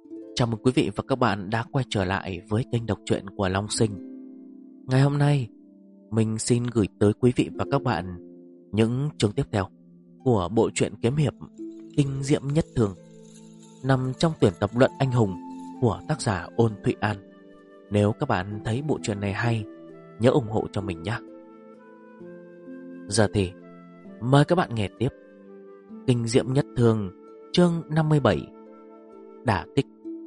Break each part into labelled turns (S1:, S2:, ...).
S1: Chào mừng quý vị và các bạn đã quay trở lại với kênh đọc truyện của Long Sinh. Ngày hôm nay, mình xin gửi tới quý vị và các bạn những chương tiếp theo của bộ truyện kiếm hiệp Kinh Diệm Nhất Thường, nằm trong tuyển tập Luận Anh Hùng của tác giả Ôn Thụy An. Nếu các bạn thấy bộ truyện này hay, nhớ ủng hộ cho mình nhé. Giờ thì mời các bạn nghe tiếp Kinh Diệm Nhất Thường, chương 57, Đả Kích.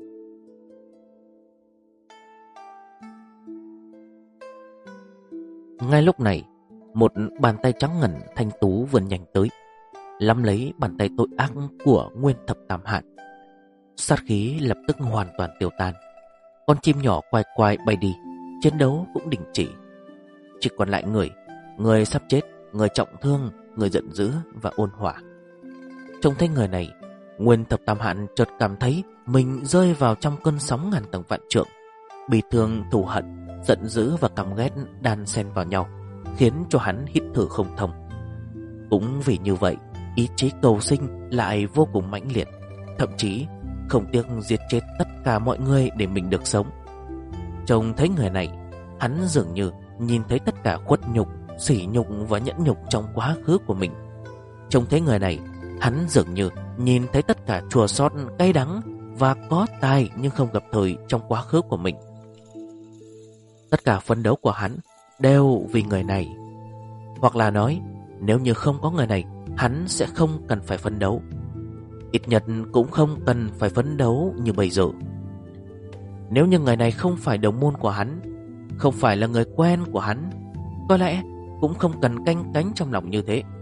S1: Ngay lúc này, một bàn tay trắng ngần thanh tú vươn nhanh tới, nắm lấy bàn tay tội ác của Nguyên Thập Tam Hạn. Sát khí lập tức hoàn toàn tiêu tan. Con chim nhỏ quay quay bay đi, chiến đấu cũng đình chỉ. Chỉ còn lại người sắp chết, người trọng thương, người giận dữ và ôn hòa. Trông thấy người này, Nguyên Thập Tam Hạn chợt cảm thấy mình rơi vào trong cơn sóng ngàn tầng vạn trượng. Bi thương, thù hận, giận dữ và căm ghét đan xen vào nhau, khiến cho hắn hít thở không thông. Cũng vì như vậy, ý chí cầu sinh lại vô cùng mãnh liệt, thậm chí không tiếc giết chết tất cả mọi người để mình được sống. Trông thấy người này, hắn dường như nhìn thấy tất cả khuất nhục, sỉ nhục và nhẫn nhục trong quá khứ của mình. Trông thấy người này, hắn dường như nhìn thấy tất cả chua xót, cay đắng và có tài nhưng không gặp thời trong quá khứ của mình. Tất cả phấn đấu của hắn đều vì người này. Hoặc là nói, nếu như không có người này, hắn sẽ không cần phải phấn đấu. Ít nhất cũng không cần phải phấn đấu như bây giờ. Nếu như người này không phải đồng môn của hắn, không phải là người quen của hắn, có lẽ cũng không cần canh cánh trong lòng như thế.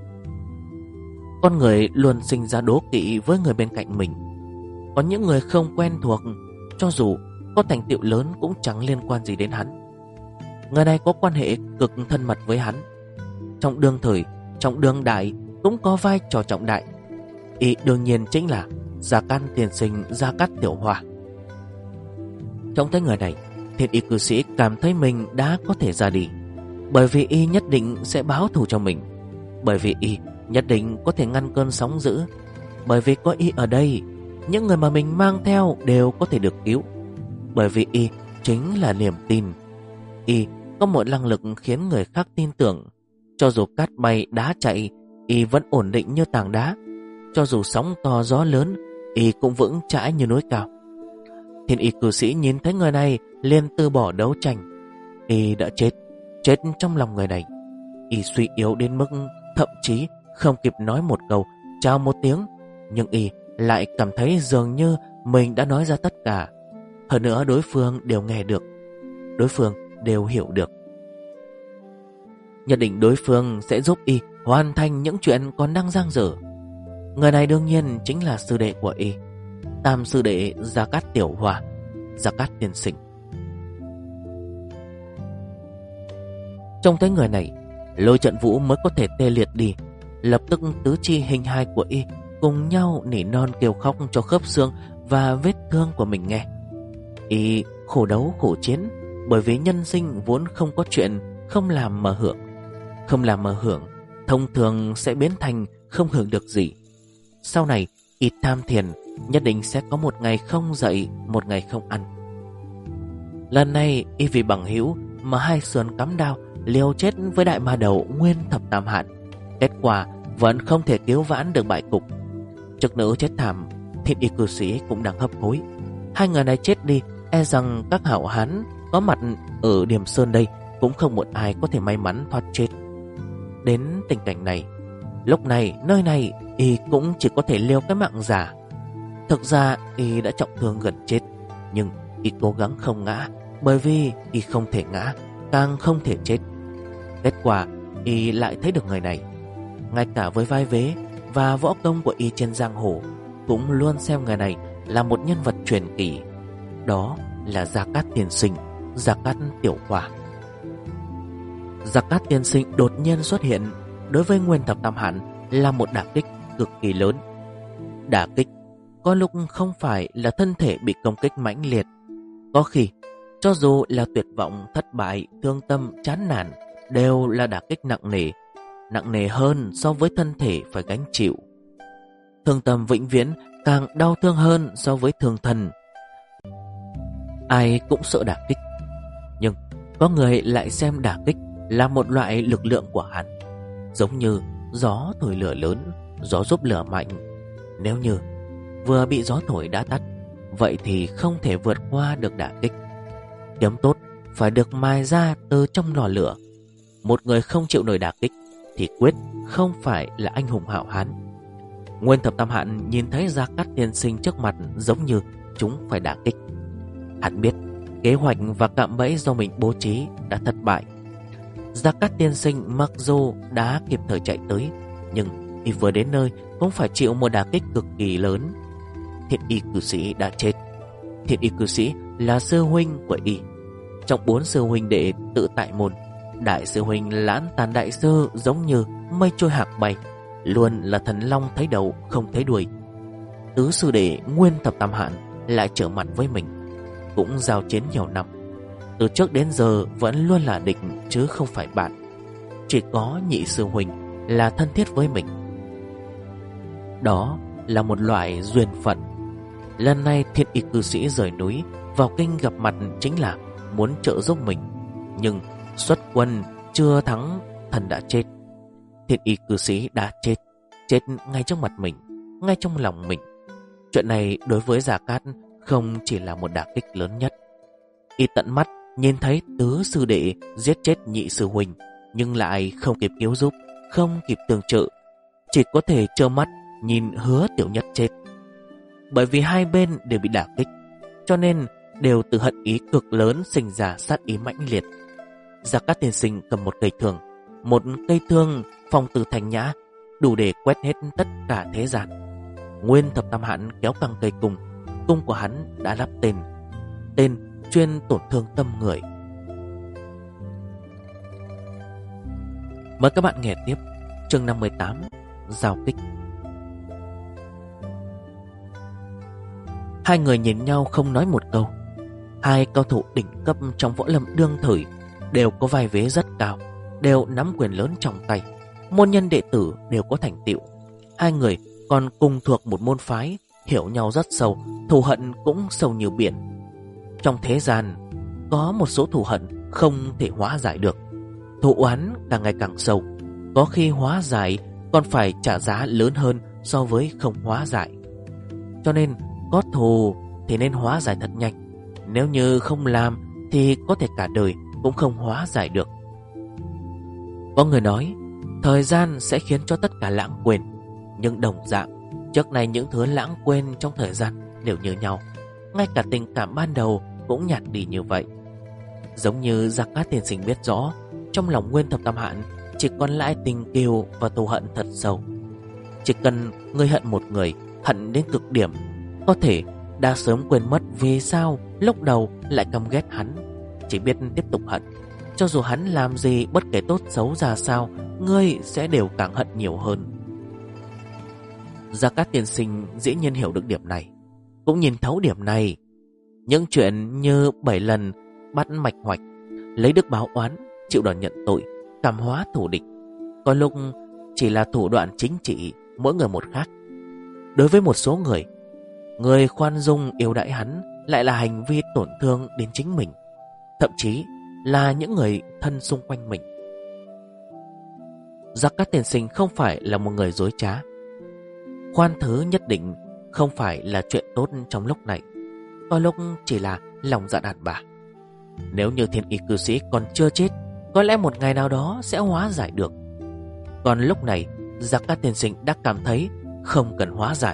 S1: Con người luôn sinh ra đố kỵ với người bên cạnh mình. Có những người không quen thuộc, cho dù có thành tựu lớn cũng chẳng liên quan gì đến hắn. Người này có quan hệ cực thân mật với hắn. Trong đương thời, trong đương đại cũng có vai trò trọng đại. Y đương nhiên chính là Gia Cát tiên sinh Gia Cát Tiểu Hoa. Trong thấy người này, Thiên Y cư sĩ cảm thấy mình đã có thể ra đi, bởi vì y nhất định sẽ báo thù cho mình, bởi vì y nhất định có thể ngăn cơn sóng dữ, bởi vì có y ở đây, những người mà mình mang theo đều có thể được cứu. Bởi vì y chính là niềm tin. Y có một năng lực khiến người khác tin tưởng. Cho dù cát bay đá chạy, y vẫn ổn định như tảng đá. Cho dù sóng to gió lớn, y cũng vững chãi như núi cao. Thiên Y cư sĩ nhìn thấy người này liền từ bỏ đấu tranh. Y đã chết trong lòng người này. Y suy yếu đến mức thậm chí không kịp nói một câu chào một tiếng, nhưng y lại cảm thấy dường như mình đã nói ra tất cả. Hơn nữa đối phương đều nghe được, đối phương đều hiểu được. Nhất định đối phương sẽ giúp y hoàn thành những chuyện còn đang dang dở. Người này đương nhiên chính là sư đệ của y, Tam sư đệ Gia Cát Tiểu Hoa, Gia Cát tiên sinh. Trông thấy người này, Lôi Trận Vũ mới có thể tê liệt đi. Lập tức tứ chi hình hài của y cùng nhau nỉ non kêu khóc cho khớp xương và vết thương của mình nghe. Y khổ đấu khổ chiến, bởi vì nhân sinh vốn không có chuyện không làm mà hưởng. Không làm mà hưởng thông thường sẽ biến thành không hưởng được gì. Sau này y tham thiền, nhất định sẽ có một ngày không dậy, một ngày không ăn. Lần này y vì bằng hữu mà hai sườn cắm đao liều chết với đại ma đầu Nguyên Thập Tam Hạn. Kết quả vẫn không thể cứu vãn được bại cục. Trực nữ chết thảm, Thiên Y cư sĩ cũng đang hấp hối. Hai người này chết đi, e rằng các hảo hán có mặt ở Điểm Sơn đây cũng không một ai có thể may mắn thoát chết. Đến tình cảnh này, lúc này nơi này y cũng chỉ có thể liều cái mạng giả. Thực ra y đã trọng thương gần chết, nhưng y cố gắng không ngã, bởi vì y không thể ngã, càng không thể chết. Kết quả y lại thấy được người này. Ngay cả với vai vế và võ công của y trên giang hồ, cũng luôn xem người này là một nhân vật truyền kỳ. Đó là Gia Cát tiên sinh, Gia Cát Tiểu Hoa. Gia Cát tiên sinh đột nhiên xuất hiện đối với Nguyên Thập Tam Hạn là một đả kích cực kỳ lớn. Đả kích có lúc không phải là thân thể bị công kích mãnh liệt, có khi cho dù là tuyệt vọng, thất bại, thương tâm, chán nản đều là đả kích nặng nề hơn so với thân thể phải gánh chịu. Thương tâm vĩnh viễn càng đau thương hơn so với thường thần. Ai cũng sợ đả kích, nhưng có người lại xem đả kích là một loại lực lượng của hắn, giống như gió thổi lửa lớn, gió giúp lửa mạnh. Nếu như vừa bị gió thổi đã tắt, vậy thì không thể vượt qua được đả kích. Kiếm tốt phải được mài ra từ trong lò lửa. Một người không chịu nổi đả kích thì quyết không phải là anh hùng hảo hán. Nguyên Thập Tam Hạn nhìn thấy Gia Cát tiên sinh trước mặt giống như chúng phải đả kích. Hắn biết kế hoạch và cạm bẫy do mình bố trí đã thất bại. Gia Cát tiên sinh mặc dù đã kịp thời chạy tới, nhưng y vừa đến nơi cũng phải chịu một đả kích cực kỳ lớn. Thiện y cư sĩ đã chết. Thiện y cư sĩ là sư huynh của y. Trong 4 sư huynh đệ tự tại môn, đại sư huynh Lãn Tàn đại sư giống như mây trôi hạc bay, luôn là thần long thấy đầu không thấy đuôi. Tứ sư đệ Nguyên Thập Tam Hạn lại trở mặt với mình, cũng giao chiến nhiều năm, từ trước đến giờ vẫn luôn là địch chứ không phải bạn. Chỉ có nhị sư huynh là thân thiết với mình. Đó là một loại duyên phận. Lần này Thiện y cư sĩ rời núi vào kinh gặp mặt chính là muốn trợ giúp mình, nhưng xuất quân chưa thắng, thần đã chết. Thiện y cư sĩ đã chết, chết ngay trong mặt mình, ngay trong lòng mình. Chuyện này đối với Gia Cát không chỉ là một đả kích lớn nhất. Y tận mắt nhìn thấy tứ sư đệ giết chết nhị sư huynh, nhưng lại không kịp cứu giúp, không kịp tương trợ, chỉ có thể trơ mắt nhìn Hứa Tiểu Nhất chết. Bởi vì hai bên đều bị đả kích, cho nên đều từ hận ý cực lớn sinh ra sát ý mãnh liệt. Gia Cát tiên sinh cầm một cây thương, một cây thương phong từ thanh nhã, đủ để quét hết tất cả thế gian. Nguyên Thập Tam Hạn kéo căng cây cung, cung của hắn đã lắp tên, tên chuyên tổn thương tâm người. Mời các bạn nghe tiếp chương 58, giao kích. Hai người nhìn nhau không nói một câu. Hai cao thủ đỉnh cấp trong võ lâm đương thời, đều có vai vế rất cao, đều nắm quyền lớn trong tay, môn nhân đệ tử đều có thành tựu. Hai người còn cùng thuộc một môn phái, hiểu nhau rất sâu, thù hận cũng sâu như biển. Trong thế gian có một số thù hận không thể hóa giải được, thù oán càng ngày càng sâu, có khi hóa giải còn phải trả giá lớn hơn so với không hóa giải. Cho nên có thù thì nên hóa giải thật nhanh, nếu như không làm thì có thể cả đời cũng không hóa giải được. Có người nói thời gian sẽ khiến cho tất cả lãng quên, nhưng đồng dạng trước này những thứ lãng quên trong thời gian đều như nhau, ngay cả tình cảm ban đầu cũng nhạt đi như vậy. Giống như Gia Cát tiên sinh biết rõ, trong lòng Nguyên Thập Tam Hạn chỉ còn lại tình kiều và thù hận thật sâu. Chỉ cần người hận một người, hận đến cực điểm, có thể đã sớm quên mất vì sao lúc đầu lại căm ghét hắn, chỉ biết tiếp tục hận. Cho dù hắn làm gì bất kể tốt xấu ra sao, ngươi sẽ đều càng hận nhiều hơn. Gia Cát tiên sinh dĩ nhiên hiểu được điểm này, cũng nhìn thấu điểm này. Những chuyện như 7 lần bắt mạch hoạch, lấy đức báo oán, chịu đòn nhận tội, cảm hóa thù địch, có lúc chỉ là thủ đoạn chính trị, mỗi người một khác. Đối với một số người, người khoan dung yêu đãi hắn lại là hành vi tổn thương đến chính mình, thậm chí là những người thân xung quanh mình. Gia Cát tiên sinh không phải là một người dối trá. Khoan thứ nhất định không phải là chuyện tốt trong lúc này, có lúc chỉ là lòng dạ đàn bà. Nếu như Thiên y cư sĩ còn chưa chết, có lẽ một ngày nào đó sẽ hóa giải được. Còn lúc này, Gia Cát tiên sinh đã cảm thấy không cần hóa giải.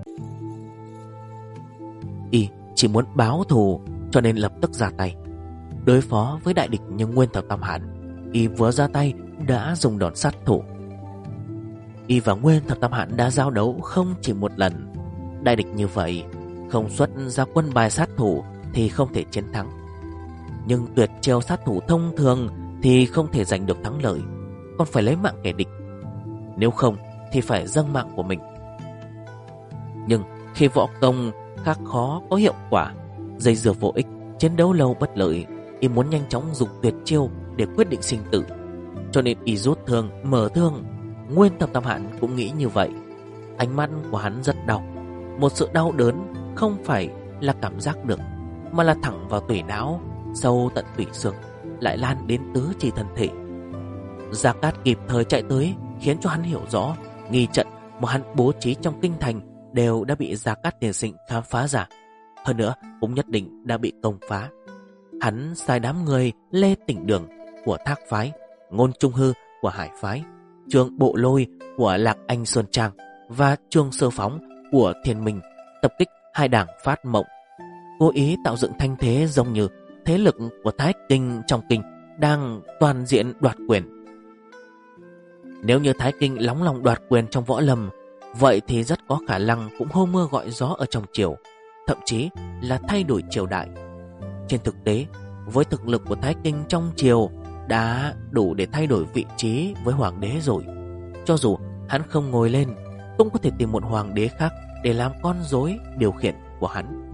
S1: Y chỉ muốn báo thù, cho nên lập tức ra tay đối phó với đại địch như Nguyên Thập Tam Hạn. Y vừa ra tay đã dùng đòn sát thủ. Y và Nguyên Thập Tam Hạn đã giao đấu không chỉ một lần. Đại địch như vậy, không xuất ra quân bài sát thủ thì không thể chiến thắng. Nhưng tuyệt chiêu sát thủ thông thường thì không thể giành được thắng lợi, còn phải lấy mạng kẻ địch. Nếu không thì phải dâng mạng của mình. Nhưng khi võ công khắc khó có hiệu quả, dây dưa vô ích, chiến đấu lâu bất lợi, Y muốn nhanh chóng dùng tuyệt chiêu để quyết định sinh tử, cho nên Y rút thương, mở thương. Nguyên Thập Tam Hạn cũng nghĩ như vậy. Ánh mắt của hắn rất đau, Một sự đau đớn không phải là cảm giác được, mà là thẳng vào tủy não, sâu tận tủy xương, lại lan đến tứ chi thân thể. Gia Cát kịp thời chạy tới, khiến cho hắn hiểu rõ nghi trận mà hắn bố trí trong kinh thành đều đã bị Gia Cát Tiên Sinh khám phá ra. Hơn nữa cũng nhất định đã bị công phá. Hắn sai đám người Lê Tỉnh Đường của Thác Phái, Ngôn Trung Hư của Hải Phái, Trương Bộ Lôi của Lạc Anh Sơn Trang và Trương Sơ Phóng của Thiên Minh tập kích hai đảng Phát Mộng, cố ý tạo dựng thanh thế giống như thế lực của Thái Kinh trong kinh đang toàn diện đoạt quyền. Nếu như Thái Kinh lóng lòng đoạt quyền trong võ lâm, vậy thì rất có khả năng cũng hô mưa gọi gió ở trong triều, thậm chí là thay đổi triều đại. Trên thực tế, với thực lực của Thái Kinh trong triều đã đủ để thay đổi vị trí với hoàng đế rồi. Cho dù hắn không ngồi lên, cũng có thể tìm một hoàng đế khác để làm con rối điều khiển của hắn.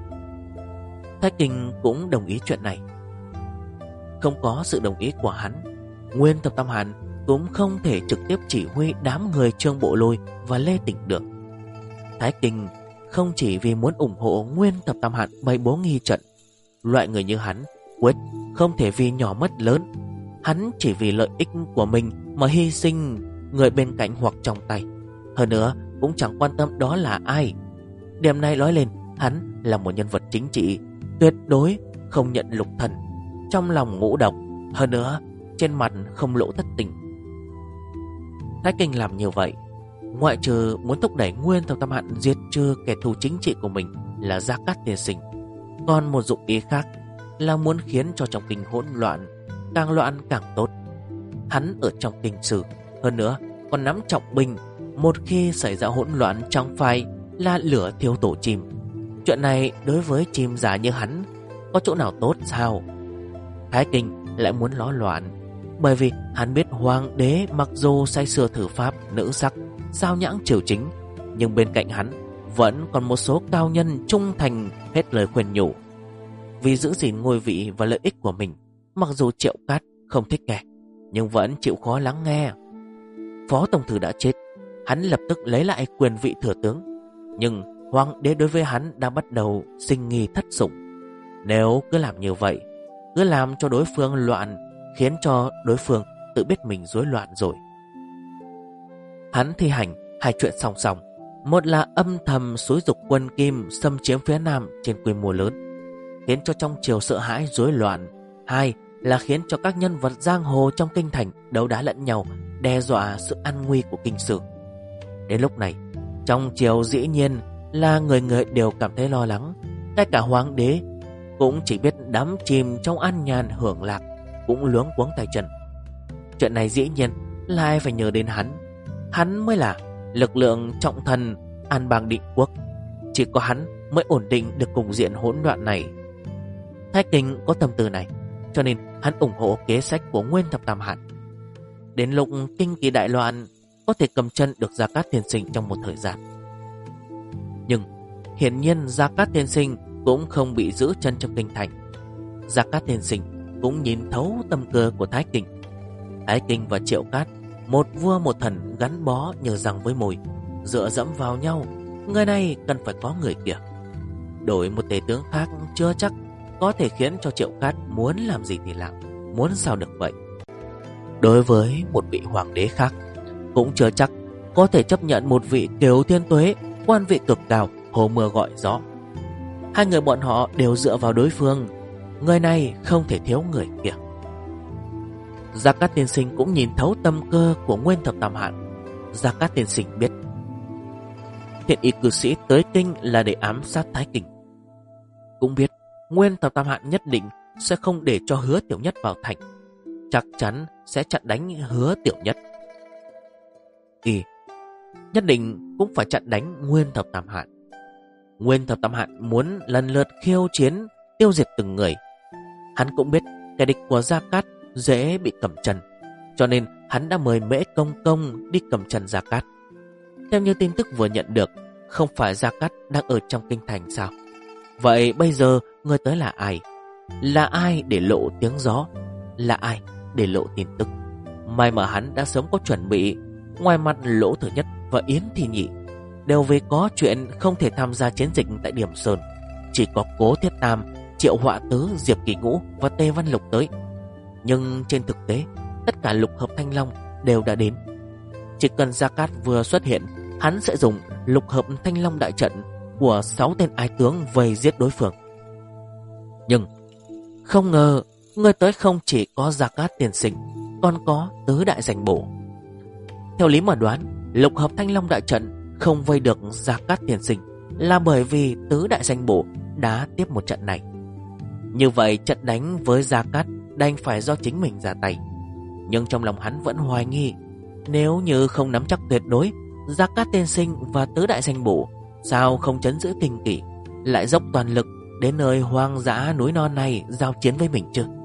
S1: Thái Kinh cũng đồng ý chuyện này. Không có sự đồng ý của hắn, Nguyên Thập Tam Hàn cũng không thể trực tiếp chỉ huy đám người Trương Bộ Lôi và Lê Tỉnh Đường. Thái Kinh không chỉ vì muốn ủng hộ Nguyên Thập Tam Hàn bày bố nghi trận. Loại người như hắn quyết không thể vì nhỏ mất lớn. Hắn chỉ vì lợi ích của mình mà hy sinh người bên cạnh hoặc trong tay. Hơn nữa cũng chẳng quan tâm đó là ai. Điểm này nói lên, hắn là một nhân vật chính trị, tuyệt đối không nhận lục thần, trong lòng ngũ độc. Hơn nữa trên mặt không lộ thất tình. Thái Kinh làm như vậy, ngoại trừ muốn thúc đẩy Nguyên Thập Tam Hàn diệt trừ kẻ thù chính trị của mình là Gia Cát Tiên Sinh, còn một dụng ý khác là muốn khiến cho trong kinh hỗn loạn, càng loạn càng tốt. Hắn ở trong kinh sử, hơn nữa còn nắm trọng binh, một khi xảy ra hỗn loạn chẳng phải là lửa thiêu tổ chim. Chuyện này đối với chim giả như hắn có chỗ nào tốt sao? Thái Kinh lại muốn ló loạn, bởi vì hắn biết hoàng đế mặc dù say sưa thử pháp nữ sắc, sao nhãng triều chính, nhưng bên cạnh hắn vẫn còn một số cao nhân trung thành hết lời khuyên nhủ. Vì giữ gìn ngôi vị và lợi ích của mình, mặc dù Triệu Cát không thích nghe, nhưng vẫn chịu khó lắng nghe. Phó tổng thư đã chết, hắn lập tức lấy lại quyền vị thừa tướng, nhưng hoàng đế đối với hắn đã bắt đầu sinh nghi thất sủng. Nếu cứ làm như vậy, cứ làm cho đối phương loạn, khiến cho đối phương tự biết mình rối loạn rồi. Hắn thi hành hai chuyện song song. Một là âm thầm xúi giục quân Kim xâm chiếm phía Nam trên quy mô lớn, khiến cho trong triều sợ hãi rối loạn. Hai là khiến cho các nhân vật giang hồ trong kinh thành đấu đá lẫn nhau, đe dọa sự an nguy của kinh sử. Đến lúc này, trong triều dĩ nhiên là người người đều cảm thấy lo lắng. Ngay cả hoàng đế cũng chỉ biết đắm chìm trong an nhàn hưởng lạc, cũng luống cuống tay chân. Chuyện này dĩ nhiên là ai phải nhờ đến hắn. Hắn mới là lực lượng trọng thần an bang định quốc. Chỉ có hắn mới ổn định được cục diện hỗn loạn này. Thái Kinh có tâm tư này, cho nên hắn ủng hộ kế sách của Nguyên Thập Tam Hàn. Đến lúc kinh kỳ đại loạn, có thể cầm chân được Gia Cát Tiên Sinh trong một thời gian. Nhưng hiển nhiên Gia Cát Tiên Sinh cũng không bị giữ chân trong kinh thành. Gia Cát Tiên Sinh cũng nhìn thấu tâm cơ của Thái Kinh. Thái Kinh và Triệu Cát, một vua một thần gắn bó như răng với mồi, dựa dẫm vào nhau. Người này cần phải có người kia. Đổi một tể tướng khác chưa chắc có thể khiến cho Triệu Cát muốn làm gì thì làm, muốn sao được vậy. Đối với một vị hoàng đế khác, cũng chưa chắc có thể chấp nhận một vị Kiều Thiên Tuế, quan vị cực cao, hồ mưa gọi gió. Hai người bọn họ đều dựa vào đối phương, người này không thể thiếu người kia. Gia Cát Tiên Sinh cũng nhìn thấu tâm cơ của Nguyên Thập Tam Hàn. Gia Cát Tiên Sinh biết thiện ý cư sĩ tới kinh là để ám sát Thái Kinh, cũng biết Nguyên Thập Tam Hàn nhất định sẽ không để cho Hứa Tiểu Nhất vào thành, chắc chắn sẽ chặn đánh Hứa Tiểu Nhất. Y nhất định cũng phải chặn đánh Nguyên Thập Tam Hàn. Nguyên Thập Tam Hàn muốn lần lượt khiêu chiến, tiêu diệt từng người. Hắn cũng biết kẻ địch của Gia Cát dễ bị cầm chân, cho nên hắn đã mời Mễ Công Công đi cầm chân Gia Cát. Theo như tin tức vừa nhận được, không phải Gia Cát đang ở trong kinh thành sao? Vậy bây giờ người tới là ai? Là ai để lộ tiếng gió? Là ai để lộ tin tức? May mà hắn đã sớm có chuẩn bị. Ngoài mặt Lỗ Thừa Nhất và Yến Thị Nhị, đều vì có chuyện không thể tham gia chiến dịch tại Điểm Sơn. Chỉ có Cố Thiết Tam, Triệu Họa Tứ, Diệp Kỳ Ngũ và Tề Văn Lục tới. Nhưng trên thực tế, tất cả lục hợp Thanh Long đều đã đến. Chỉ cần Gia Cát vừa xuất hiện, hắn sẽ dùng lục hợp Thanh Long đại trận của 6 tên ái tướng vây giết đối phương. Nhưng không ngờ người tới không chỉ có Gia Cát tiên sinh, còn có tứ đại danh bổ. Theo lý mà đoán, lục hợp Thanh Long đại trận không vây được Gia Cát tiên sinh là bởi vì tứ đại danh bổ đã tiếp một trận này. Như vậy trận đánh với Gia Cát đành phải do chính mình ra tay. Nhưng trong lòng hắn vẫn hoài nghi, nếu như không nắm chắc tuyệt đối, Gia Cát tiên sinh và tứ đại danh bổ sao không trấn giữ kinh kỷ, lại dốc toàn lực đến nơi hoang dã núi non này giao chiến với mình chứ?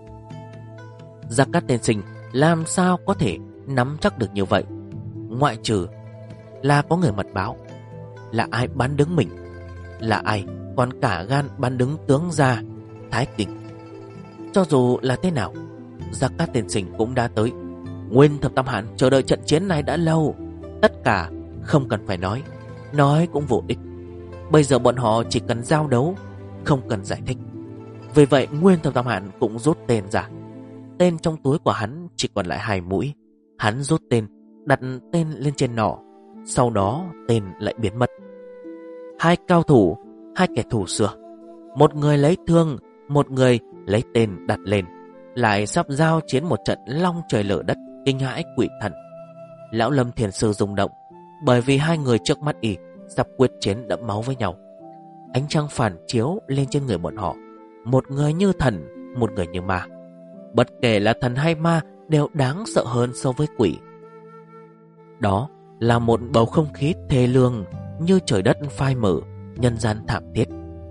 S1: Gia Cát tiên sinh làm sao có thể nắm chắc được như vậy? Ngoại trừ là có người mật báo. Là ai bán đứng mình? Là ai còn cả gan bán đứng tướng gia Thái Kinh? Cho dù là thế nào, Gia Cát tiên sinh cũng đã tới. Nguyên Thập Tam Hán chờ đợi trận chiến này đã lâu. Tất cả không cần phải nói cũng vô ích. Bây giờ bọn họ chỉ cần giao đấu, không cần giải thích. Vì vậy Nguyên Thập Tam Hán cũng rút tên ra. Tên trong túi của hắn chỉ còn lại 2 mũi. Hắn rút tên, đặt tên lên trên nỏ. Sau đó tên lại biến mất. 2 cao thủ, 2 kẻ thù xưa. Một người lấy thương, một người lấy tên đặt lên, lại sắp giao chiến một trận long trời lở đất, kinh hãi quỷ thần. Lão Lâm thiền sư rung động, bởi vì 2 người trước mắt y sắp quyết chiến đẫm máu với nhau. Ánh trăng phản chiếu lên trên người bọn họ, một người như thần, một người như ma. Bất kể là thần hay ma đều đáng sợ hơn so với quỷ. Đó là một bầu không khí thê lương, như trời đất phai mở, nhân gian thảm thiết.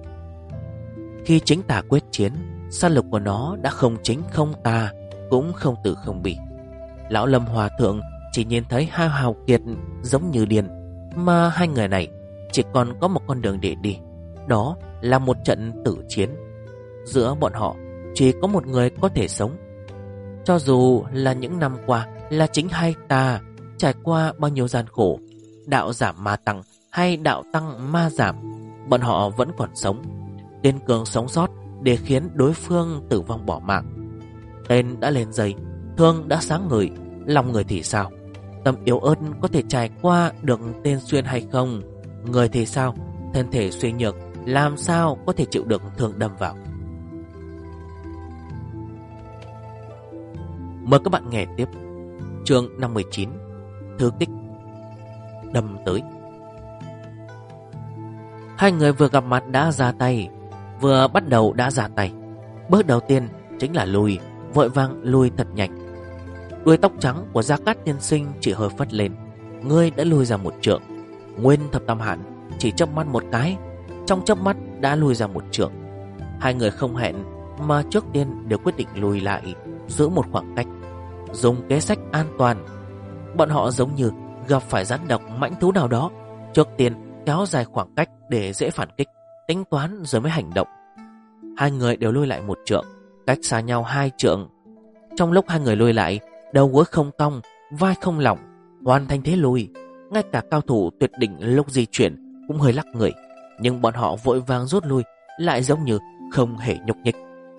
S1: Khi chính tà quyết chiến, sát lực của nó đã không chính không tà, cũng không tử không bỉ. Lão Lâm Hòa Thượng chỉ nhìn thấy 2 hào kiệt giống như điên, mà 2 người này chỉ còn có một con đường để đi. Đó là một trận tử chiến. Giữa bọn họ chỉ có một người có thể sống. Cho dù là những năm qua là chính hay tà, trải qua bao nhiêu gian khổ, đạo giảm ma tăng hay đạo tăng ma giảm, bọn họ vẫn còn sống, kiên cường sống sót để khiến đối phương tử vong bỏ mạng. Tên đã lên dây, thương đã sáng người, lòng người thì sao? Tâm yếu ớt có thể trải qua được tên xuyên hay không? Người thì sao? Thân thể suy nhược làm sao có thể chịu được thương đâm vào? Mời các bạn nghe tiếp chương 59, Thư kích đâm tới. 2 người vừa gặp mặt đã ra tay, vừa bắt đầu đã ra tay. Bước đầu tiên chính là lùi, vội vàng lùi thật nhanh. Đuôi tóc trắng của Gia Cát tiên sinh chỉ hơi phất lên, người đã lùi ra 1 trượng. Nguyên Thập Tam Hán chỉ chớp mắt một cái, trong chớp mắt đã lùi ra 1 trượng. 2 người không hẹn mà trước tiên đều quyết định lùi lại, giữ một khoảng cách, dùng kế sách an toàn. Bọn họ giống như gặp phải rắn độc mãnh thú nào đó, trước tiên kéo dài khoảng cách để dễ phản kích, tính toán rồi mới hành động. 2 người đều lùi lại 1 trượng, cách xa nhau 2 trượng. Trong lúc 2 người lùi lại, đầu gối không cong, vai không lỏng, hoàn thành thế lùi. Ngay cả cao thủ tuyệt đỉnh lúc di chuyển cũng hơi lắc người, nhưng bọn họ vội vàng rút lui, lại giống như không hề nhúc nhích.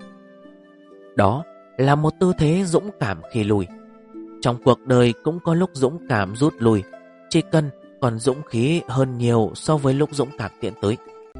S1: Đó là một tư thế dũng cảm khi lùi. Trong cuộc đời cũng có lúc dũng cảm rút lui, chỉ cần còn dũng khí hơn nhiều so với lúc dũng cảm tiến tới.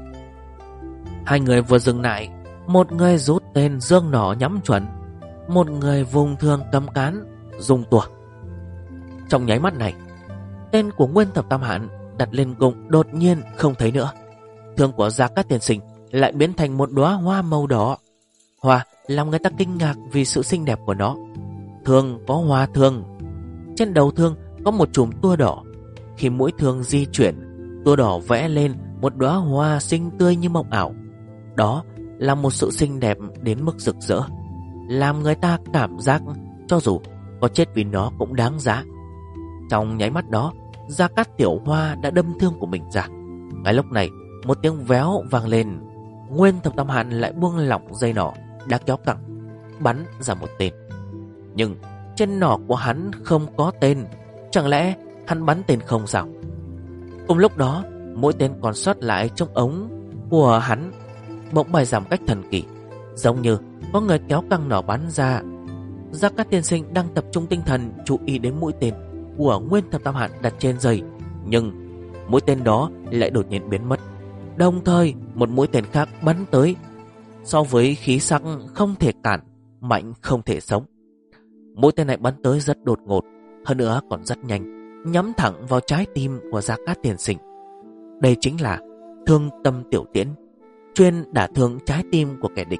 S1: 2 người vừa dừng lại, một người rút tên dương nỏ nhắm chuẩn, một người vùng thương cầm cán dùng tùa. Trong nháy mắt này, tên của Nguyên Thập Tam Hán đặt lên gụng đột nhiên không thấy nữa. Thương của Gia Cát tiên sinh lại biến thành một đóa hoa màu đỏ. Hoa làm người ta kinh ngạc vì sự xinh đẹp của nó. Thương có hoa thương, trên đầu thương có một chùm tua đỏ. Khi mũi thương di chuyển, tua đỏ vẽ lên một đóa hoa xinh tươi như mộng ảo. Đó là một sự xinh đẹp đến mức rực rỡ, làm người ta cảm giác cho dù có chết vì nó cũng đáng giá. Trong nháy mắt đó, Gia Cát tiểu hoa đã đâm thương của mình ra. Ngay lúc này, một tiếng véo vang lên. Nguyên Thập Tam Hán lại buông lỏng dây nỏ đã kéo căng, bắn ra một tên. Nhưng trên nỏ của hắn không có tên. Chẳng lẽ hắn bắn tên không sao? Cùng lúc đó, mũi tên còn sót lại trong ống của hắn bỗng bay ra một cách thần kỳ, giống như có người kéo căng nỏ bắn ra. Gia Cát tiên sinh đang tập trung tinh thần chú ý đến mũi tên của Nguyên Thập Tam Hạn đặt trên dây, nhưng mũi tên đó lại đột nhiên biến mất. Đồng thời một mũi tên khác bắn tới, so với khí sắc không thể cản, mạnh không thể sống. Mũi tên này bắn tới rất đột ngột, hơn nữa còn rất nhanh, nhắm thẳng vào trái tim của Gia Cát tiên sinh. Đây chính là thương tâm tiểu tiễn, chuyên đả thương trái tim của kẻ địch.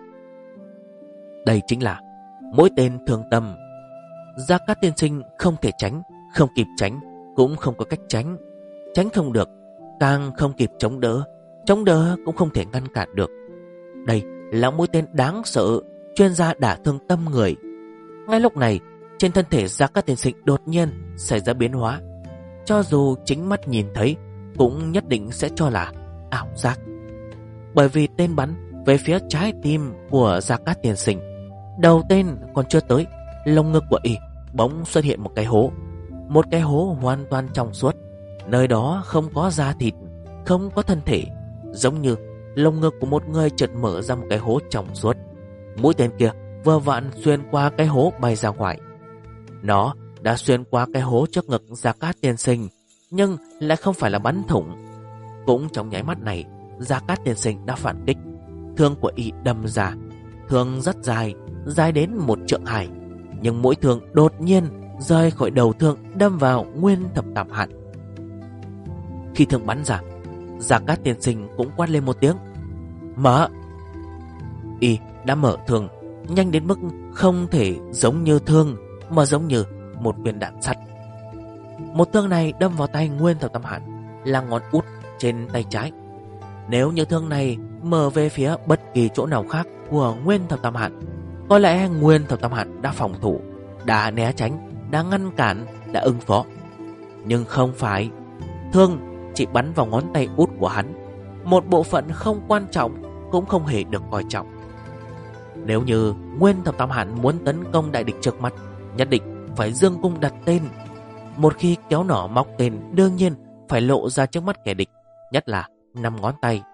S1: Đây chính là mũi tên thương tâm. Gia Cát tiên sinh không thể tránh, không kịp tránh, cũng không có cách tránh. Tránh không được, càng không kịp chống đỡ cũng không thể ngăn cản được. Đây là mũi tên đáng sợ, chuyên gia đả thương tâm người. Ngay lúc này, trên thân thể Gia Cát tiên sinh đột nhiên xảy ra biến hóa. Cho dù chính mắt nhìn thấy, cũng nhất định sẽ cho là ảo giác. Bởi vì tên bắn về phía trái tim của Gia Cát tiên sinh, đầu tên còn chưa tới, lồng ngực của y bỗng xuất hiện một cái hố. Một cái hố hoàn toàn trong suốt, nơi đó không có da thịt, không có thân thể, giống như lồng ngực của một người chợt mở ra một cái hố trong suốt. Mũi tên kia vừa vặn xuyên qua cái hố bay ra ngoài. Nó đã xuyên qua cái hố trước ngực Gia Cát tiên sinh, nhưng lại không phải là bắn thủng. Cũng trong nháy mắt này, Gia Cát tiên sinh đã phản kích. Thương của y đâm ra, thương rất dài, dài đến 1 trượng 2, nhưng mũi thương đột nhiên rời khỏi đầu thương đâm vào Nguyên Thập Tam Hạn. Khi thương bắn ra, Gia Cát tiên sinh cũng quát lên một tiếng: "Mở!" Y đã mở thương nhanh đến mức không thể giống như thương, mà giống như một viên đạn sắt. Một thương này đâm vào tay Nguyên Thập Tam Hạn là ngón út trên tay trái. Nếu như thương này mở về phía bất kỳ chỗ nào khác của Nguyên Thập Tam Hạn, có lẽ Nguyên Thập Tam Hạn đã phòng thủ, đã né tránh, đã ngăn cản, đã ứng phó. Nhưng không phải. Thương chỉ bắn vào ngón tay út của hắn, một bộ phận không quan trọng, cũng không hề được coi trọng. Nếu như Nguyên Thập Tam Hạn muốn tấn công đại địch trước mắt, nhất định phải dương cung đặt tên. Một khi kéo nỏ móc tên, đương nhiên phải lộ ra trước mắt kẻ địch, nhất là 5 ngón tay.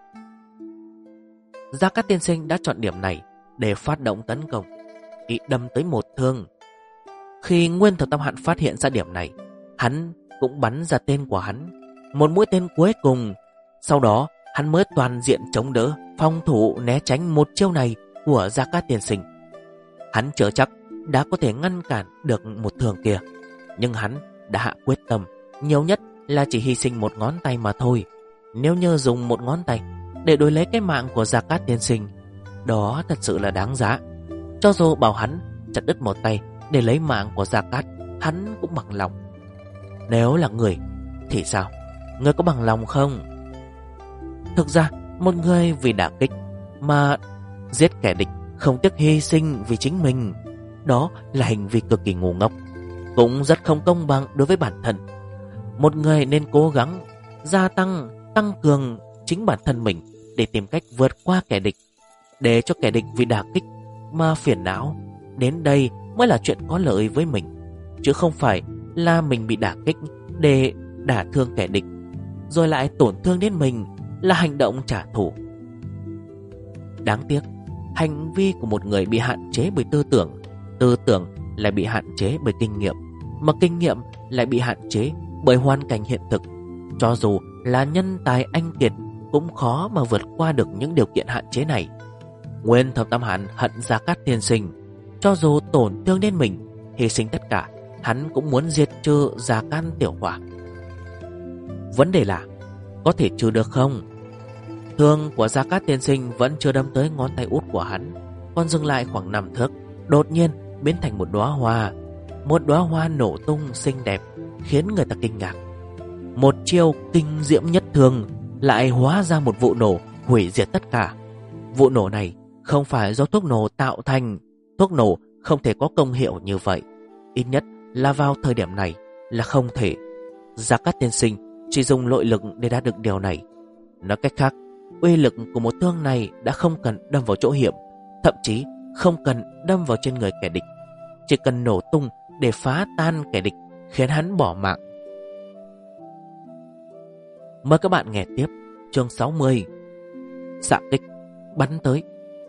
S1: Gia Cát tiên sinh đã chọn điểm này để phát động tấn công. Y đâm tới một thương. Khi Nguyên Thập Tam Hạn phát hiện ra điểm này, hắn cũng bắn ra tên của hắn, một mũi tên cuối cùng. Sau đó hắn mới toàn diện chống đỡ, phòng thủ, né tránh một chiêu này của Gia Cát tiên sinh. Hắn chưa chắc đã có thể ngăn cản được một thương kia, nhưng hắn đã hạ quyết tâm, nhiều nhất là chỉ hy sinh một ngón tay mà thôi. Nếu như dùng một ngón tay để đổi lấy cái mạng của Gia Cát tiên sinh, đó thật sự là đáng giá. Cho dù bảo hắn chặt đứt một tay để lấy mạng của Gia Cát, hắn cũng bằng lòng. Nếu là người thì sao? Người có bằng lòng không? Thực ra, một người vì đả kích mà giết kẻ địch, không tiếc hy sinh vì chính mình, đó là hành vi cực kỳ ngu ngốc, cũng rất không công bằng đối với bản thân. Một người nên cố gắng tăng cường chính bản thân mình để tìm cách vượt qua kẻ địch, để cho kẻ địch vì đả kích mà phiền não. Đến đây mới là chuyện có lợi với mình, chứ không phải là mình bị đả kích để đả thương kẻ địch rồi lại tổn thương đến mình, là hành động trả thù. Đáng tiếc, hành vi của một người bị hạn chế bởi tư tưởng lại bị hạn chế bởi kinh nghiệm, mà kinh nghiệm lại bị hạn chế bởi hoàn cảnh hiện thực. Cho dù là nhân tài anh kiệt cũng khó mà vượt qua được những điều kiện hạn chế này. Nguyên Thập Tam Hạn hận Gia Cát tiên sinh, cho dù tổn thương đến mình, hy sinh tất cả, hắn cũng muốn diệt trừ Gia Cát tiểu hỏa. Vấn đề là có thể trừ được không? Thương của Gia Cát tiên sinh vẫn chưa đâm tới ngón tay út của hắn, còn dừng lại khoảng 5 thước, đột nhiên biến thành một đóa hoa. Một đóa hoa nổ tung xinh đẹp, khiến người ta kinh ngạc. Một chiêu kinh diễm nhất thương lại hóa ra một vụ nổ hủy diệt tất cả. Vụ nổ này không phải do thuốc nổ tạo thành. Thuốc nổ không thể có công hiệu như vậy, ít nhất là vào thời điểm này là không thể. Gia Cát tiên sinh chỉ dùng nội lực để đạt được điều này. Nói cách khác, uy lực của một thương này đã không cần đâm vào chỗ hiểm, thậm chí không cần đâm vào trên người kẻ địch, chỉ cần nổ tung để phá tan kẻ địch, khiến hắn bỏ mạng. Mời các bạn nghe tiếp chương 60. Xạ kích bắn tới.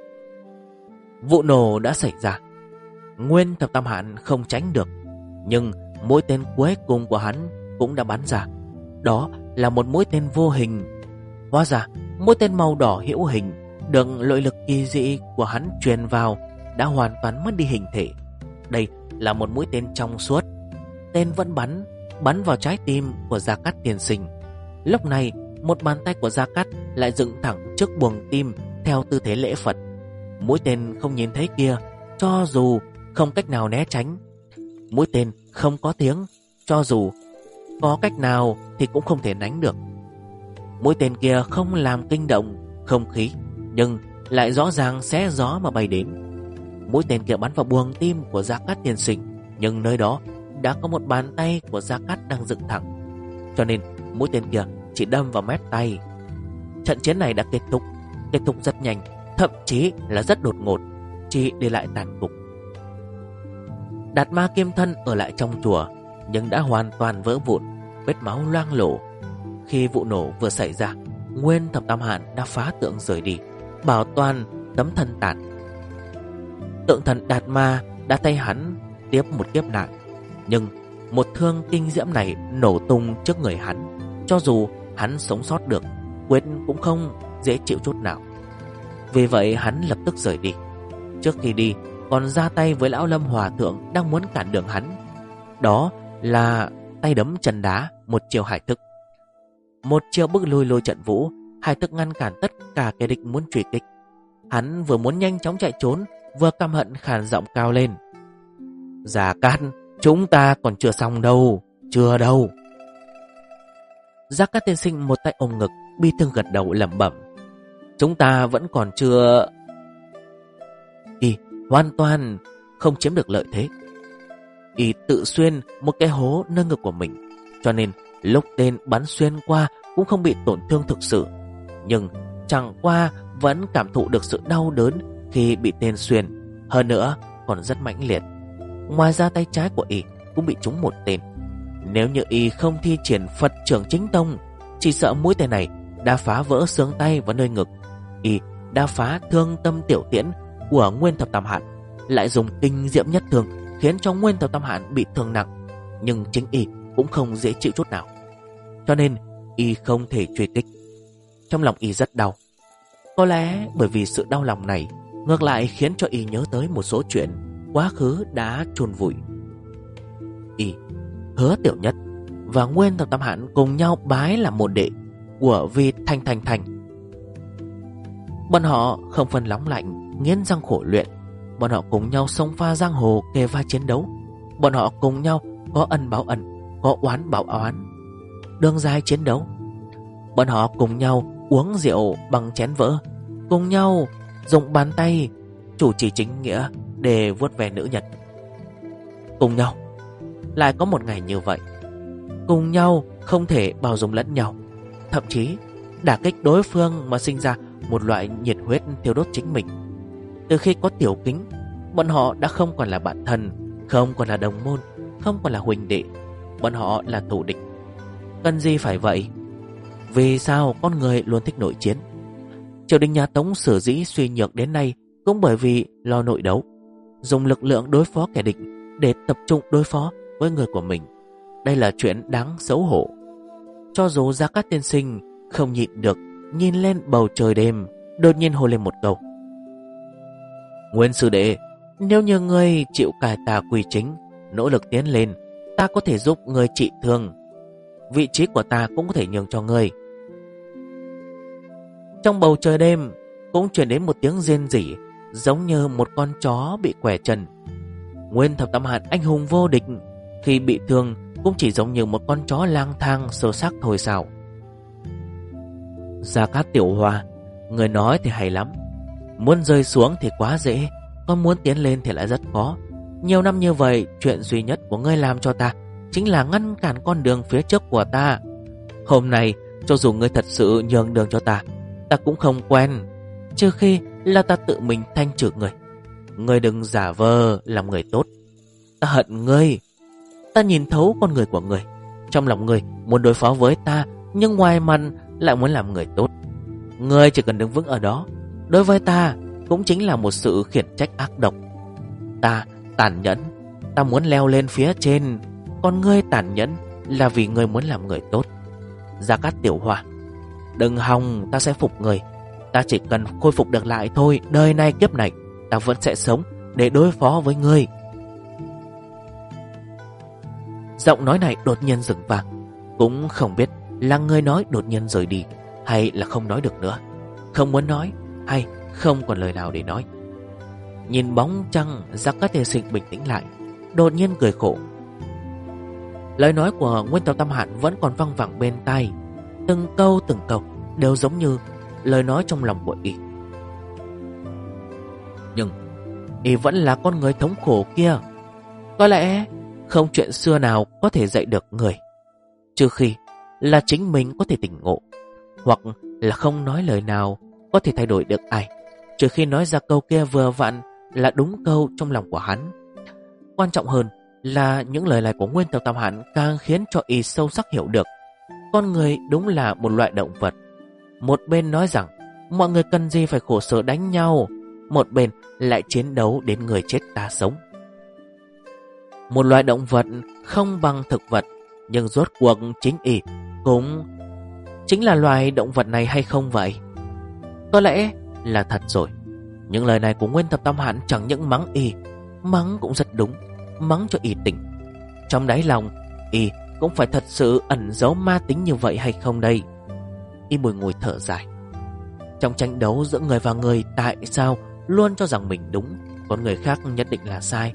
S1: Vụ nổ đã xảy ra. Nguyên Thập Tam Hạn không tránh được, nhưng mũi tên cuối cùng của hắn cũng đã bắn ra. Đó là một mũi tên vô hình. Hóa ra mũi tên màu đỏ hữu hình được nội lực kỳ dị của hắn truyền vào đã hoàn toàn mất đi hình thể. Đây là một mũi tên trong suốt. Tên vẫn bắn vào trái tim của Gia Cát tiên sinh. Lúc này một bàn tay của Gia Cát lại dựng thẳng trước buồng tim theo tư thế lễ Phật. Mũi tên không nhìn thấy kia, cho dù không cách nào né tránh. Mũi tên không có tiếng, cho dù có cách nào thì cũng không thể đánh được. Mũi tên kia không làm kinh động không khí, nhưng lại rõ ràng xé gió mà bay đến. Mũi tên kia bắn vào buồng tim của Gia Cát tiên sinh, nhưng nơi đó đã có một bàn tay của Gia Cát đang dựng thẳng, cho nên mũi tên kia chỉ đâm vào mép tay. Trận chiến này đã kết thúc rất nhanh, thậm chí là rất đột ngột, chỉ để lại tàn cục. Đạt Ma kim thân ở lại trong chùa, nhưng đã hoàn toàn vỡ vụn, vết máu loang lổ. Khi vụ nổ vừa xảy ra, Nguyên Thập Tam Hạn đã phá tượng rời đi, bảo toàn tấm thân tàn. Tượng thần Đạt Ma đã thay hắn tiếp một kiếp nạn, nhưng một thương kinh diễm này nổ tung trước người hắn. Cho dù hắn sống sót được, quyết cũng không dễ chịu chút nào. Vì vậy hắn lập tức rời đi. Trước khi đi còn ra tay với lão Lâm Hòa Thượng đang muốn cản đường hắn. Đó là tay đấm chân đá, một chiều hải thức. Một chiều bức lui lôi trận vũ, hải thức ngăn cản tất cả kẻ địch muốn truy kích. Hắn vừa muốn nhanh chóng chạy trốn, vừa căm hận khàn giọng cao lên: Gia Cát, chúng ta còn chưa xong đâu, chưa đâu. Gia Cát tiên sinh một tay ôm ngực, bi thương gật đầu lẩm bẩm: Chúng ta vẫn còn chưa... Y hoàn toàn không chiếm được lợi thế. Y tự xuyên một cái hố nơi ngực của mình, cho nên lúc tên bắn xuyên qua cũng không bị tổn thương thực sự. Nhưng chẳng qua vẫn cảm thụ được sự đau đớn khi bị tên xuyên, hơn nữa còn rất mãnh liệt. Ngoài ra tay trái của Y cũng bị trúng một tên. Nếu như Y không thi triển Phật Trưởng Chính Tông, chỉ sợ mũi tên này đã phá vỡ xương tay và nơi ngực. Y đã phá thương tâm tiểu tiễn của Nguyên Thập Tam Hạn, lại dùng kinh diễm nhất thương khiến cho Nguyên Thập Tam Hạn bị thương nặng. Nhưng chính Y cũng không dễ chịu chút nào, cho nên Y không thể truy kích. Trong lòng Y rất đau. Có lẽ bởi vì sự đau lòng này ngược lại khiến cho Y nhớ tới một số chuyện quá khứ đã chôn vùi. Y, Hứa Tiểu Nhất và Nguyên Thập Tam Hạn cùng nhau bái làm môn đệ của vị Thành. Bọn họ không phân nóng lạnh, nghiến răng khổ luyện. Bọn họ cùng nhau xông pha giang hồ, kề vai chiến đấu. Bọn họ cùng nhau có ân báo ân, có oán báo oán, đường dài chiến đấu. Bọn họ cùng nhau uống rượu bằng chén vỡ, cùng nhau dùng bàn tay chủ trì chính nghĩa để vuốt ve nữ nhân. Cùng nhau lại có một ngày như vậy. Cùng nhau không thể bao dung lẫn nhau, thậm chí đả kích đối phương mà sinh ra một loại nhiệt huyết thiêu đốt chính mình. Từ khi có Tiểu Kính, bọn họ đã không còn là bạn thân, không còn là đồng môn, không còn là huynh đệ. Bọn họ là thù địch. Cần gì phải vậy? Vì sao con người luôn thích nội chiến? Triều đình nhà Tống sở dĩ suy nhược đến nay cũng bởi vì lo nội đấu, dùng lực lượng đối phó kẻ địch để tập trung đối phó với người của mình. Đây là chuyện đáng xấu hổ. Cho dù Gia Cát tiên sinh không nhịn được, nhìn lên bầu trời đêm, đột nhiên hô lên một câu: Nguyên sư đệ, nếu như ngươi chịu cải tà quy chính, nỗ lực tiến lên, ta có thể giúp ngươi trị thương. Vị trí của ta cũng có thể nhường cho ngươi. Trong bầu trời đêm cũng truyền đến một tiếng rên rỉ, giống như một con chó bị quẻ chân. Nguyên Thập Tam Hạn anh hùng vô địch, khi bị thương cũng chỉ giống như một con chó lang thang sơ xác thôi sao? Gia Cát tiểu hoa, người nói thì hay lắm, muốn rơi xuống thì quá dễ, còn muốn tiến lên thì lại rất khó. Nhiều năm như vậy, chuyện duy nhất của ngươi làm cho ta chính là ngăn cản con đường phía trước của ta. Hôm nay, cho dù ngươi thật sự nhường đường cho ta, ta cũng không quen, trừ khi là ta tự mình thanh trừ ngươi. Ngươi đừng giả vờ làm người tốt. Ta hận ngươi. Ta nhìn thấu con người của ngươi. Trong lòng ngươi muốn đối phó với ta nhưng ngoài mặt lại muốn làm người tốt. Ngươi chỉ cần đứng vững ở đó, đối với ta cũng chính là một sự khiển trách ác độc. Ta tàn nhẫn, ta muốn leo lên phía trên, còn ngươi tàn nhẫn là vì ngươi muốn làm người tốt. Gia Cát Tiểu Hoa, đừng hòng ta sẽ phục người. Ta chỉ cần khôi phục được lại thôi, đời này kiếp này ta vẫn sẽ sống để đối phó với ngươi. Giọng nói này đột nhiên dừng vang. Cũng không biết là người nói đột nhiên rời đi, hay là không nói được nữa, không muốn nói, hay không còn lời nào để nói. Nhìn bóng trăng, Gia Cát Tiên Sinh bình tĩnh lại, đột nhiên cười khổ. Lời nói của Nguyên Tào Tam Hạn vẫn còn văng vẳng bên tai, từng câu đều giống như lời nói trong lòng của y. Nhưng y vẫn là con người thống khổ kia. Có lẽ không chuyện xưa nào có thể dạy được người, trừ khi là chính mình có thể tỉnh ngộ, hoặc là không nói lời nào có thể thay đổi được ai, trừ khi nói ra câu kia vừa vặn là đúng câu trong lòng của hắn. Quan trọng hơn là những lời này của Nguyên Tào Tam Hạn càng khiến cho y sâu sắc hiểu được con người đúng là một loại động vật. Một bên nói rằng mọi người cần gì phải khổ sở đánh nhau, một bên lại chiến đấu đến người chết ta sống. Một loại động vật không bằng thực vật, nhưng rốt cuộc chính y cũng chính là loài động vật này hay không vậy? Có lẽ là thật rồi. Những lời này của Nguyên Thập Tam Hạn chẳng những mắng y, mắng cũng rất đúng, mắng cho y tỉnh. Trong đáy lòng y cũng phải thật sự ẩn giấu ma tính như vậy hay không đây? Y bùi ngùi thở dài. Trong tranh đấu giữa người và người, tại sao luôn cho rằng mình đúng, còn người khác nhất định là sai?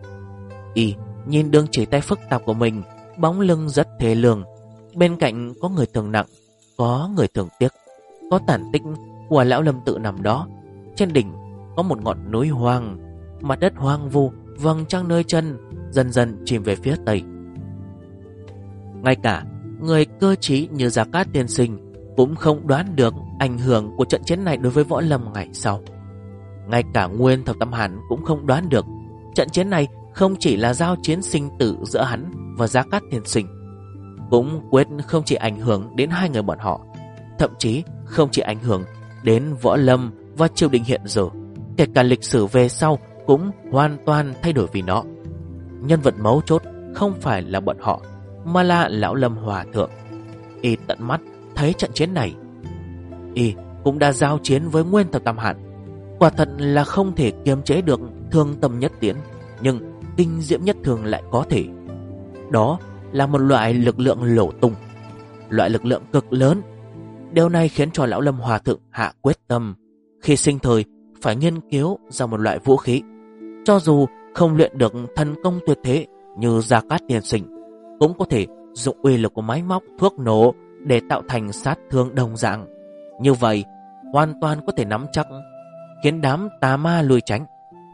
S1: Y nhìn đường chỉ tay phức tạp của mình, bóng lưng rất thê lương. Bên cạnh có người thương nặng, có người thương tiếc, có tàn tích của lão Lâm Tự nằm đó. Trên đỉnh có một ngọn núi hoang, mặt đất hoang vu, vầng trăng nơi chân dần dần chìm về phía tây. Ngay cả người cơ trí như Gia Cát Tiên Sinh cũng không đoán được ảnh hưởng của trận chiến này đối với võ lâm ngày sau. Ngay cả Nguyên Thập Tam Hạn cũng không đoán được trận chiến này không chỉ là giao chiến sinh tử giữa hắn và Gia Cát Tiên Sinh, cũng quyết không chỉ ảnh hưởng đến hai người bọn họ, thậm chí không chỉ ảnh hưởng đến võ lâm và triều đình hiện giờ, kể cả lịch sử về sau cũng hoàn toàn thay đổi vì nó. Nhân vật mấu chốt không phải là bọn họ, mà là lão Lâm Hòa Thượng. Y tận mắt thấy trận chiến này. Y cũng đã giao chiến với Nguyên Thập Tam Hạn. Quả thật là không thể kiềm chế được thương tâm nhất tiến, nhưng kinh diễm nhất thường lại có thể. Đó là một loại lực lượng lổ tung, loại lực lượng cực lớn. Điều này khiến cho lão Lâm Hòa Thượng hạ quyết tâm khi sinh thời phải nghiên cứu ra một loại vũ khí, cho dù không luyện được thần công tuyệt thế như Gia Cát Tiên Sinh, cũng có thể dụng uy lực của máy móc, thuốc nổ để tạo thành sát thương đồng dạng. Như vậy hoàn toàn có thể nắm chắc khiến đám tà ma lùi tránh.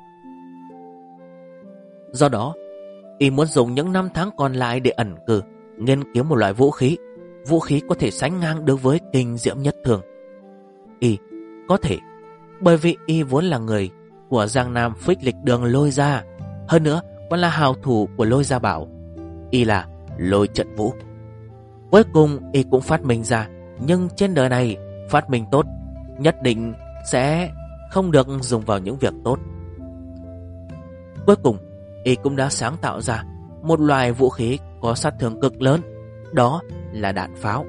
S1: Do đó y muốn dùng những năm tháng còn lại để ẩn cư, nghiên cứu một loại vũ khí có thể sánh ngang đối với kinh diễm nhất thường. Y có thể bởi vì y vốn là người của Giang Nam Phích Lịch Đường Lôi Gia, hơn nữa còn là hào thủ của Lôi Gia Bảo. Y là Lôi Trận Vũ. Cuối cùng y cũng phát minh ra, nhưng trên đời này phát minh tốt nhất định sẽ không được dùng vào những việc tốt. Cuối cùng y cũng đã sáng tạo ra một loại vũ khí có sát thương cực lớn, đó là đạn pháo.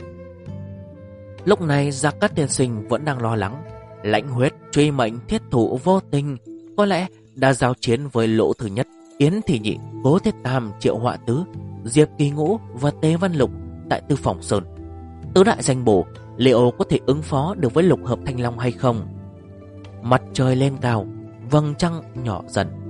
S1: Lúc này Gia Cát Tiên Sinh vẫn đang lo lắng. Lãnh Huyết, Truy Mệnh, Thiết Thủ, Vô Tình có lẽ đã giao chiến với Lỗ Thứ Nhất, Yến Thị Nhị, Cố Thiết Tam, Triệu Họa Tứ, Diệp Kỳ Ngũ và Tế Văn Lục tại Tư Phòng Sơn. Tứ đại danh bổ liệu có thể ứng phó được với lục hợp thanh long hay không? Mặt trời lên cao, vầng trăng nhỏ dần.